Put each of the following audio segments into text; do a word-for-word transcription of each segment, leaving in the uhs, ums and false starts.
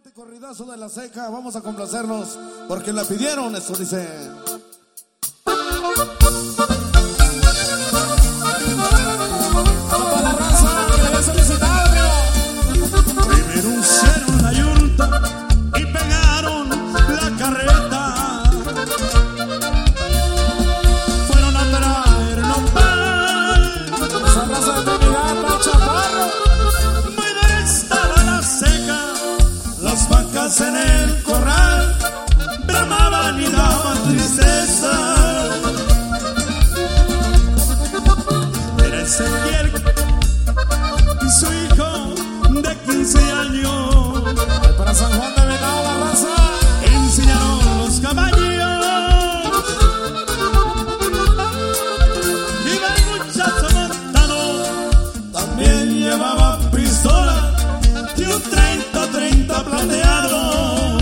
Nuevamente corridazo de la seca, vamos a complacernos porque la pidieron, esto dice. Toda la raza que le había solicitado, amigo. Primero hicieron la yunta y pegaron la carreta. Fueron a traer nopal. Esa raza de Trinidad, la chaparro. Muy dura estaba la seca. Las vacas en el corral bramaban y daban tristeza. Era Ezequiel y su hijo de quince años. Ay, para San Juan de Venado, la raza. Enseñaron los caballos. Iba el muchacho montado, también llevaba pistola y un treinta treinta plateado.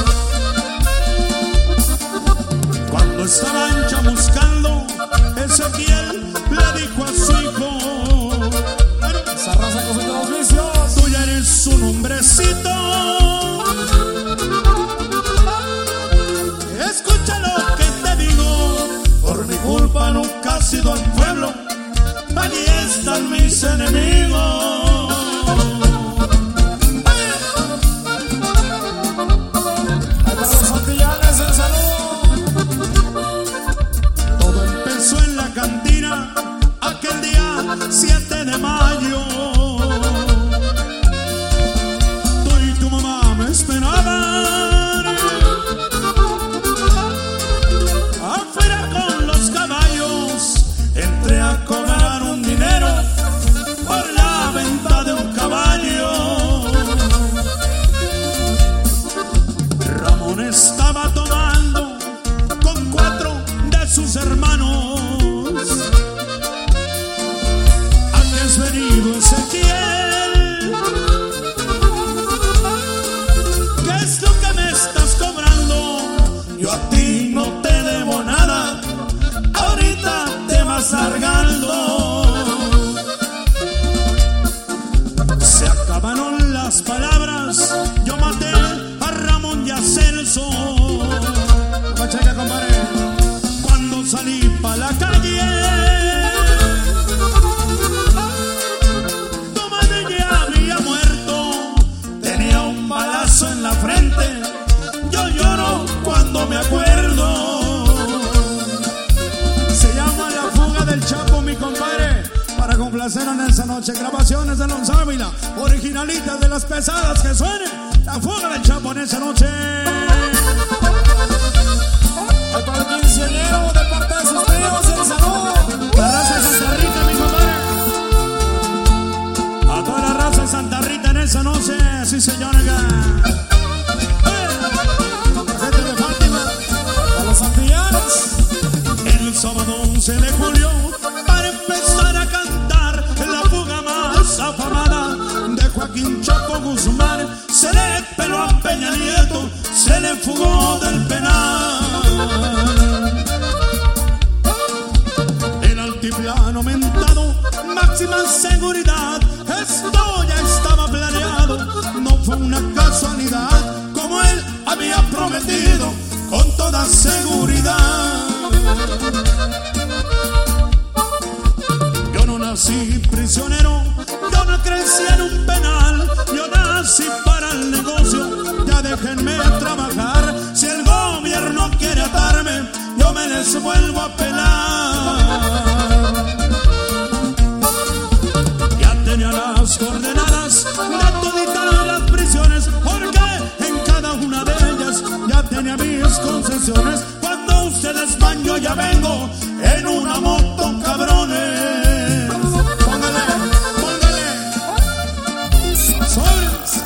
Cuando estaban chamuscando, Ezequiel le dijo a su hijo: Esa raza con sus dos vicios. tú ya eres un hombrecito. Escucha lo que te digo. Por mi culpa nunca has sido al pueblo. Allí están mis enemigos. Ay, para los santillanes, el saludo. Todo empezó en la cantina aquel día siete de mayo. Tú y tu mamá me esperaban afuera con los caballos. Entré a cobrar un dinero por la venta de un caballo. Ramón estaba tomando con cuatro de sus hermanos. Antes venido Ezequiel, ¿qué es lo que me estás cobrando? Yo a ti no te debo nada, ahorita te vas largando. Se acabaron las palabras, yo maté a Ramón y a Celso. Pacheca, compadre. Cuando salí pa' la calle, tu madre ya había muerto, tenía un balazo en la frente. Yo lloro cuando me acuerdo. Se llama La Fuga del Chapo, mi compadre. Para complacer en esa noche. Grabaciones de Alonso Ávila. Originalitas de las pesadas que suenen. La Fuga del Chapo en esa noche. Ay, para el quinceañero de parte de sus tíos, el saludo. La raza de Santa Rita, mi compadre. A toda la raza de Santa Rita en esa noche, sí señora. La gente de Fátima. A los santillanes. El sábado once de julio, para empezar a cantar la fuga más afamada de Joaquín Chapo Guzmán, se le peló a Peña Nieto, se le fugó del penal. El altiplano mentado, máxima seguridad, esto ya estaba planeado, no fue una casualidad, como él había prometido, con toda seguridad. Yo no nací prisionero, yo no crecí en un penal, yo nací para el negocio, ya déjenme trabajar. Si el gobierno quiere atarme, yo me les vuelvo a pelar. Ya tenía las coordenadas de toditas las prisiones, porque en cada una de ellas ya tenía mis concesiones. Cuando ustedes van, yo ya vengo en una moto, cabrones. Póngale, póngale. Sobres.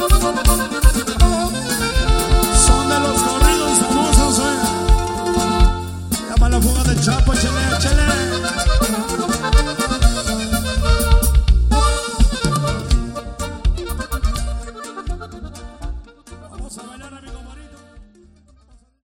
Son de los corridos famosos, eh. Se llama La Fuga del Chapo, chele, chele.